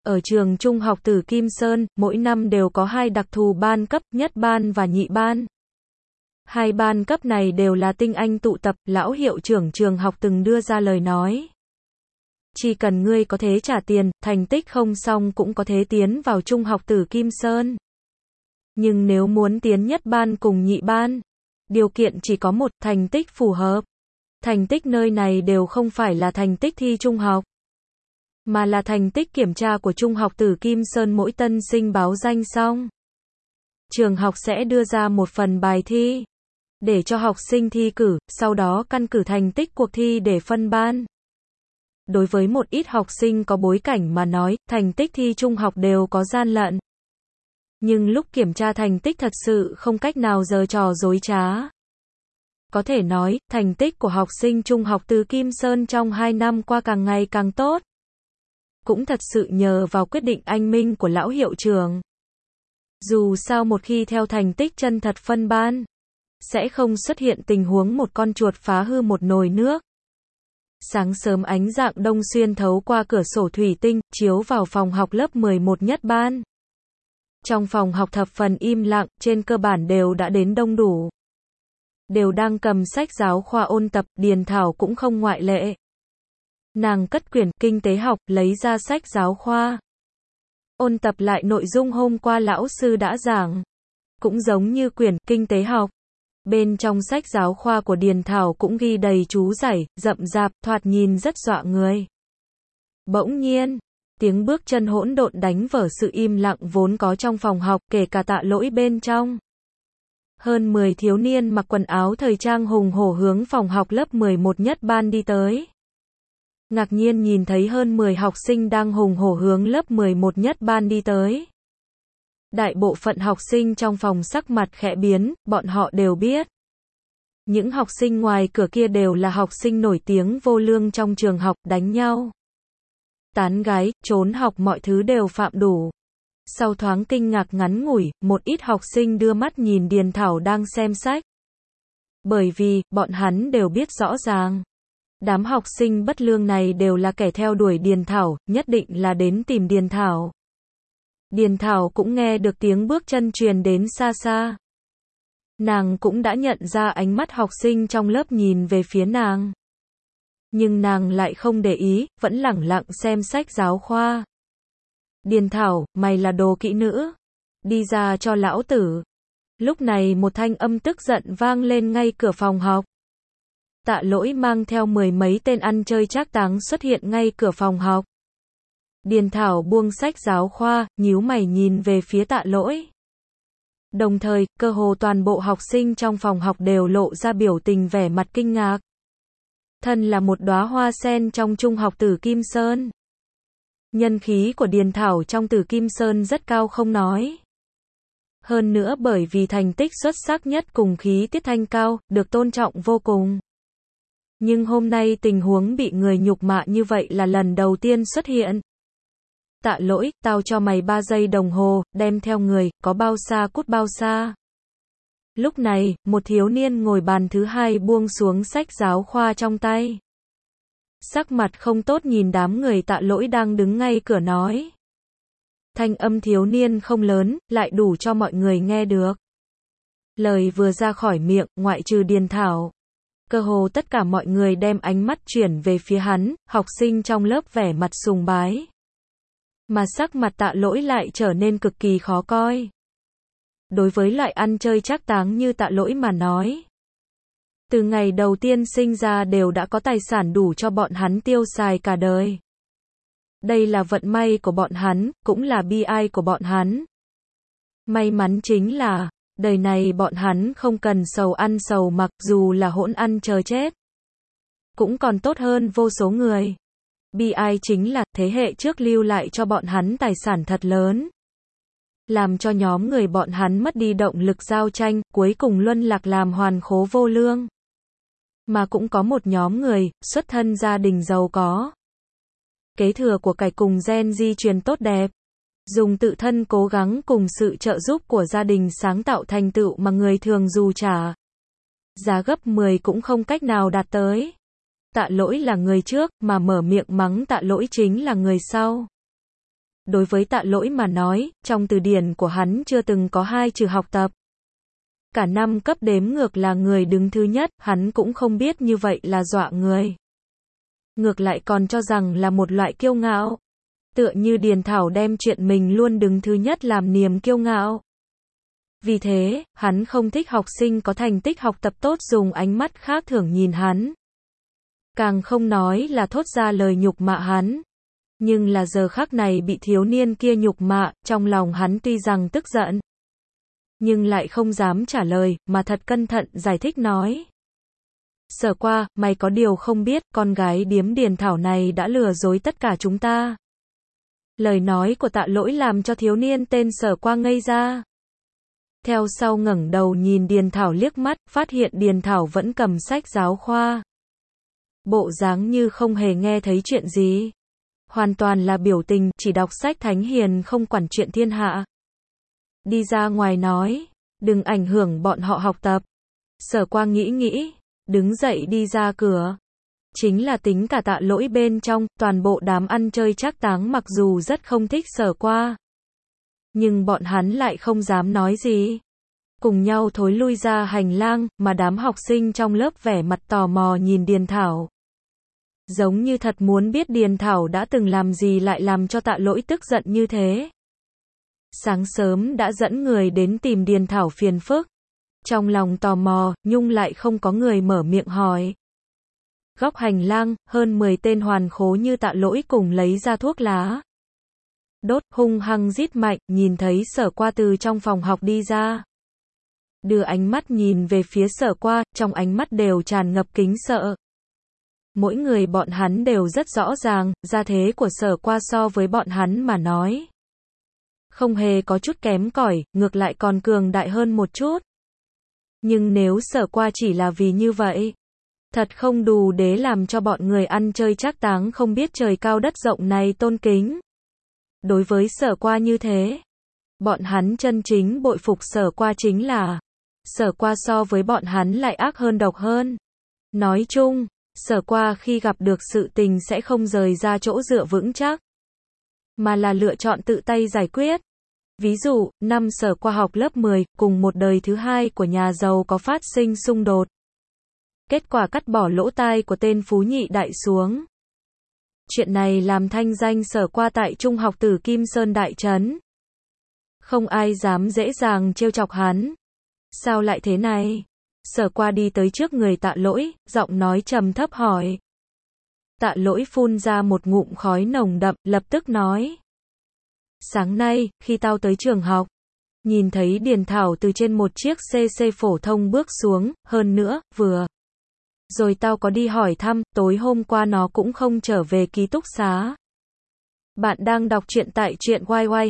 Ở trường trung học Tử Kim Sơn, mỗi năm đều có hai đặc thù ban cấp, nhất ban và nhị ban. Hai ban cấp này đều là tinh anh tụ tập, lão hiệu trưởng trường học từng đưa ra lời nói. Chỉ cần ngươi có thể trả tiền, thành tích không xong cũng có thể tiến vào trung học Tử Kim Sơn. Nhưng nếu muốn tiến nhất ban cùng nhị ban, điều kiện chỉ có một, thành tích phù hợp. Thành tích nơi này đều không phải là thành tích thi trung học, mà là thành tích kiểm tra của trung học Tử Kim Sơn mỗi tân sinh báo danh xong. Trường học sẽ đưa ra một phần bài thi, để cho học sinh thi cử, sau đó căn cứ thành tích cuộc thi để phân ban. Đối với một ít học sinh có bối cảnh mà nói, thành tích thi trung học đều có gian lận. Nhưng lúc kiểm tra thành tích thật sự không cách nào giở trò dối trá. Có thể nói, thành tích của học sinh trung học Từ Kim Sơn trong 2 năm qua càng ngày càng tốt. Cũng thật sự nhờ vào quyết định anh minh của lão hiệu trưởng. Dù sao một khi theo thành tích chân thật phân ban, sẽ không xuất hiện tình huống một con chuột phá hư một nồi nước. Sáng sớm ánh rạng đông xuyên thấu qua cửa sổ thủy tinh, chiếu vào phòng học lớp 11 nhất ban. Trong phòng học thập phần im lặng, trên cơ bản đều đã đến đông đủ. Đều đang cầm sách giáo khoa ôn tập, Điền Thảo cũng không ngoại lệ. Nàng cất quyển kinh tế học, lấy ra sách giáo khoa. Ôn tập lại nội dung hôm qua lão sư đã giảng. Cũng giống như quyển kinh tế học. Bên trong sách giáo khoa của Điền Thảo cũng ghi đầy chú giải, rậm rạp, thoạt nhìn rất dọa người. Bỗng nhiên, tiếng bước chân hỗn độn đánh vỡ sự im lặng vốn có trong phòng học, kể cả Tạ Lỗi bên trong. Hơn 10 thiếu niên mặc quần áo thời trang hùng hổ hướng phòng học lớp 11 nhất ban đi tới. Ngạc nhiên nhìn thấy hơn 10 học sinh đang hùng hổ hướng lớp 11 nhất ban đi tới. Đại bộ phận học sinh trong phòng sắc mặt khẽ biến, bọn họ đều biết. Những học sinh ngoài cửa kia đều là học sinh nổi tiếng vô lương trong trường học, đánh nhau, tán gái, trốn học mọi thứ đều phạm đủ. Sau thoáng kinh ngạc ngắn ngủi, một ít học sinh đưa mắt nhìn Điền Thảo đang xem sách. Bởi vì, bọn hắn đều biết rõ ràng. Đám học sinh bất lương này đều là kẻ theo đuổi Điền Thảo, nhất định là đến tìm Điền Thảo. Điền Thảo cũng nghe được tiếng bước chân truyền đến xa xa. Nàng cũng đã nhận ra ánh mắt học sinh trong lớp nhìn về phía nàng. Nhưng nàng lại không để ý, vẫn lẳng lặng xem sách giáo khoa. Điền Thảo, mày là đồ kỹ nữ. Đi ra cho lão tử. Lúc này một thanh âm tức giận vang lên ngay cửa phòng học. Tạ Lỗi mang theo 10 mấy tên ăn chơi trác táng xuất hiện ngay cửa phòng học. Điền Thảo buông sách giáo khoa, nhíu mày nhìn về phía Tạ Lỗi. Đồng thời, cơ hồ toàn bộ học sinh trong phòng học đều lộ ra biểu tình vẻ mặt kinh ngạc. Thân là một đóa hoa sen trong trung học Tử Kim Sơn. Nhân khí của Điền Thảo trong Tử Kim Sơn rất cao không nói. Hơn nữa bởi vì thành tích xuất sắc nhất cùng khí tiết thanh cao, được tôn trọng vô cùng. Nhưng hôm nay tình huống bị người nhục mạ như vậy là lần đầu tiên xuất hiện. Tạ Lỗi, tao cho mày 3 giây đồng hồ, đem theo người, có bao xa cút bao xa. Lúc này, một thiếu niên ngồi bàn thứ hai buông xuống sách giáo khoa trong tay. Sắc mặt không tốt nhìn đám người Tạ Lỗi đang đứng ngay cửa nói. Thanh âm thiếu niên không lớn, lại đủ cho mọi người nghe được. Lời vừa ra khỏi miệng, ngoại trừ Điền Thảo. Cơ hồ tất cả mọi người đem ánh mắt chuyển về phía hắn, học sinh trong lớp vẻ mặt sùng bái. Mà sắc mặt Tạ Lỗi lại trở nên cực kỳ khó coi. Đối với loại ăn chơi trác táng như Tạ Lỗi mà nói. Từ ngày đầu tiên sinh ra đều đã có tài sản đủ cho bọn hắn tiêu xài cả đời. Đây là vận may của bọn hắn, cũng là bi ai của bọn hắn. May mắn chính là, đời này bọn hắn không cần sầu ăn sầu mặc dù là hỗn ăn chờ chết. Cũng còn tốt hơn vô số người. Bi ai chính là, thế hệ trước lưu lại cho bọn hắn tài sản thật lớn. Làm cho nhóm người bọn hắn mất đi động lực giao tranh, cuối cùng luân lạc làm hoàn khố vô lương. Mà cũng có một nhóm người, xuất thân gia đình giàu có. Kế thừa của cải cùng gen di truyền tốt đẹp. Dùng tự thân cố gắng cùng sự trợ giúp của gia đình sáng tạo thành tựu mà người thường dù trả giá gấp 10 cũng không cách nào đạt tới. Tạ Lỗi là người trước, mà mở miệng mắng Tạ Lỗi chính là người sau. Đối với Tạ Lỗi mà nói, trong từ điển của hắn chưa từng có hai chữ học tập. Cả năm cấp đếm ngược là người đứng thứ nhất, hắn cũng không biết như vậy là dọa người. Ngược lại còn cho rằng là một loại kiêu ngạo. Tựa như Điền Thảo đem chuyện mình luôn đứng thứ nhất làm niềm kiêu ngạo. Vì thế, hắn không thích học sinh có thành tích học tập tốt dùng ánh mắt khác thường nhìn hắn. Càng không nói là thốt ra lời nhục mạ hắn. Nhưng là giờ khắc này bị thiếu niên kia nhục mạ, trong lòng hắn tuy rằng tức giận, nhưng lại không dám trả lời, mà thật cẩn thận giải thích nói. Sở Qua, mày có điều không biết, con gái điếm Điền Thảo này đã lừa dối tất cả chúng ta. Lời nói của Tạ Lỗi làm cho thiếu niên tên Sở Qua ngây ra. Theo sau ngẩng đầu nhìn Điền Thảo liếc mắt, phát hiện Điền Thảo vẫn cầm sách giáo khoa. Bộ dáng như không hề nghe thấy chuyện gì. Hoàn toàn là biểu tình, chỉ đọc sách thánh hiền không quản chuyện thiên hạ. Đi ra ngoài nói, đừng ảnh hưởng bọn họ học tập. Sở Qua nghĩ, đứng dậy đi ra cửa. Chính là tính cả Tạ Lỗi bên trong, toàn bộ đám ăn chơi trác táng mặc dù rất không thích Sở Qua. Nhưng bọn hắn lại không dám nói gì. Cùng nhau thối lui ra hành lang, mà đám học sinh trong lớp vẻ mặt tò mò nhìn Điền Thảo. Giống như thật muốn biết Điền Thảo đã từng làm gì lại làm cho Tạ Lỗi tức giận như thế. Sáng sớm đã dẫn người đến tìm Điền Thảo phiền phức. Trong lòng tò mò, nhưng lại không có người mở miệng hỏi. Góc hành lang, hơn 10 tên hoàn khố như Tạ Lỗi cùng lấy ra thuốc lá. Đốt, hung hăng rít mạnh, nhìn thấy Sở Qua từ trong phòng học đi ra. Đưa ánh mắt nhìn về phía Sở Qua, trong ánh mắt đều tràn ngập kính sợ. Mỗi người bọn hắn đều rất rõ ràng, gia thế của Sở Qua so với bọn hắn mà nói. Không hề có chút kém cỏi, ngược lại còn cường đại hơn một chút. Nhưng nếu Sở Qua chỉ là vì như vậy, thật không đủ để làm cho bọn người ăn chơi trác táng không biết trời cao đất rộng này tôn kính. Đối với Sở Qua như thế, bọn hắn chân chính bội phục Sở Qua chính là, Sở Qua so với bọn hắn lại ác hơn độc hơn. Nói chung, Sở Qua khi gặp được sự tình sẽ không rời ra chỗ dựa vững chắc, mà là lựa chọn tự tay giải quyết. Ví dụ, năm Sở Qua học lớp 10, cùng một đời thứ hai của nhà giàu có phát sinh xung đột. Kết quả cắt bỏ lỗ tai của tên phú nhị đại xuống. Chuyện này làm thanh danh Sở Qua tại trung học Tử Kim Sơn đại trấn. Không ai dám dễ dàng trêu chọc hắn. Sao lại thế này? Sở Qua đi tới trước người Tạ Lỗi, giọng nói trầm thấp hỏi. Tạ Lỗi phun ra một ngụm khói nồng đậm, lập tức nói. Sáng nay, khi tao tới trường học, nhìn thấy Điền Thảo từ trên một chiếc CC phổ thông bước xuống, hơn nữa, vừa rồi tao có đi hỏi thăm, tối hôm qua nó cũng không trở về ký túc xá. Bạn đang đọc truyện tại truyện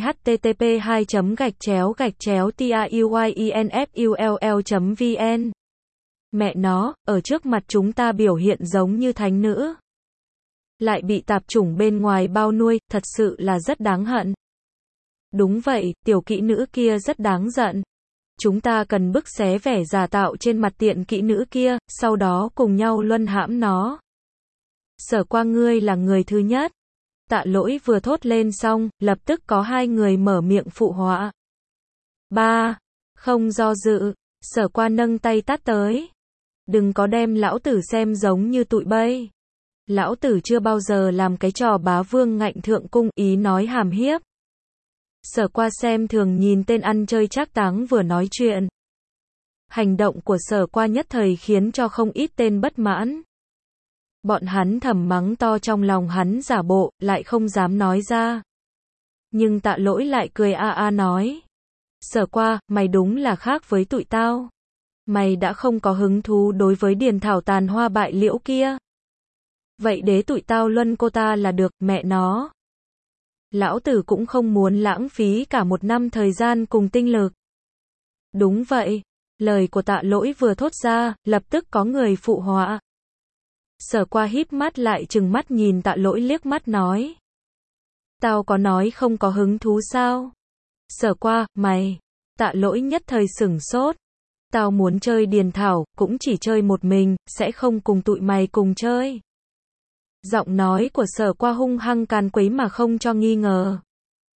http://tauyenfull.vn. Mẹ nó, ở trước mặt chúng ta biểu hiện giống như thánh nữ. Lại bị tạp chủng bên ngoài bao nuôi, thật sự là rất đáng hận. Đúng vậy, tiểu kỹ nữ kia rất đáng giận. Chúng ta cần bức xé vẻ giả tạo trên mặt tiện kỹ nữ kia, sau đó cùng nhau luân hãm nó. Sở Qua ngươi là người thứ nhất. Tạ Lỗi vừa thốt lên xong, lập tức có hai người mở miệng phụ họa. Ba, không do dự, Sở Qua nâng tay tát tới. Đừng có đem lão tử xem giống như tụi bây. Lão tử chưa bao giờ làm cái trò bá vương ngạnh thượng cung, ý nói hàm hiếp. Sở Qua xem thường nhìn tên ăn chơi trác táng vừa nói chuyện. Hành động của Sở Qua nhất thời khiến cho không ít tên bất mãn. Bọn hắn thầm mắng to trong lòng hắn giả bộ, lại không dám nói ra. Nhưng Tạ Lỗi lại cười nói. Sở Qua, mày đúng là khác với tụi tao. Mày đã không có hứng thú đối với Điền Thảo tàn hoa bại liễu kia. Vậy để tụi tao luân cô ta là được, mẹ nó. Lão tử cũng không muốn lãng phí cả một năm thời gian cùng tinh lực. Đúng vậy. Lời của Tạ Lỗi vừa thốt ra, lập tức có người phụ họa. Sở Qua híp mắt lại trừng mắt nhìn Tạ Lỗi liếc mắt nói. Tao có nói không có hứng thú sao? Sở Qua, mày. Tạ Lỗi nhất thời sửng sốt. Tao muốn chơi Điền Thảo, cũng chỉ chơi một mình, sẽ không cùng tụi mày cùng chơi. Giọng nói của Sở Qua hung hăng càn quấy mà không cho nghi ngờ.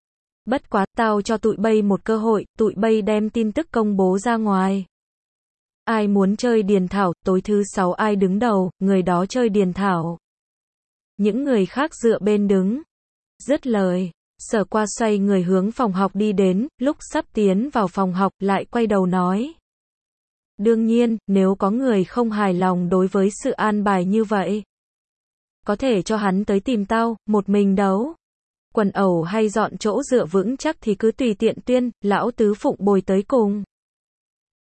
Bất quá, tao cho tụi bay một cơ hội, tụi bay đem tin tức công bố ra ngoài. Ai muốn chơi điền thảo, tối thứ 6 ai đứng đầu, người đó chơi điền thảo. Những người khác dựa bên đứng. Dứt lời, Sở Qua xoay người hướng phòng học đi đến, lúc sắp tiến vào phòng học, lại quay đầu nói. Đương nhiên, nếu có người không hài lòng đối với sự an bài như vậy, có thể cho hắn tới tìm tao, một mình đấu. Quần ẩu hay dọn chỗ dựa vững chắc thì cứ tùy tiện tuyên, lão tứ phụng bồi tới cùng.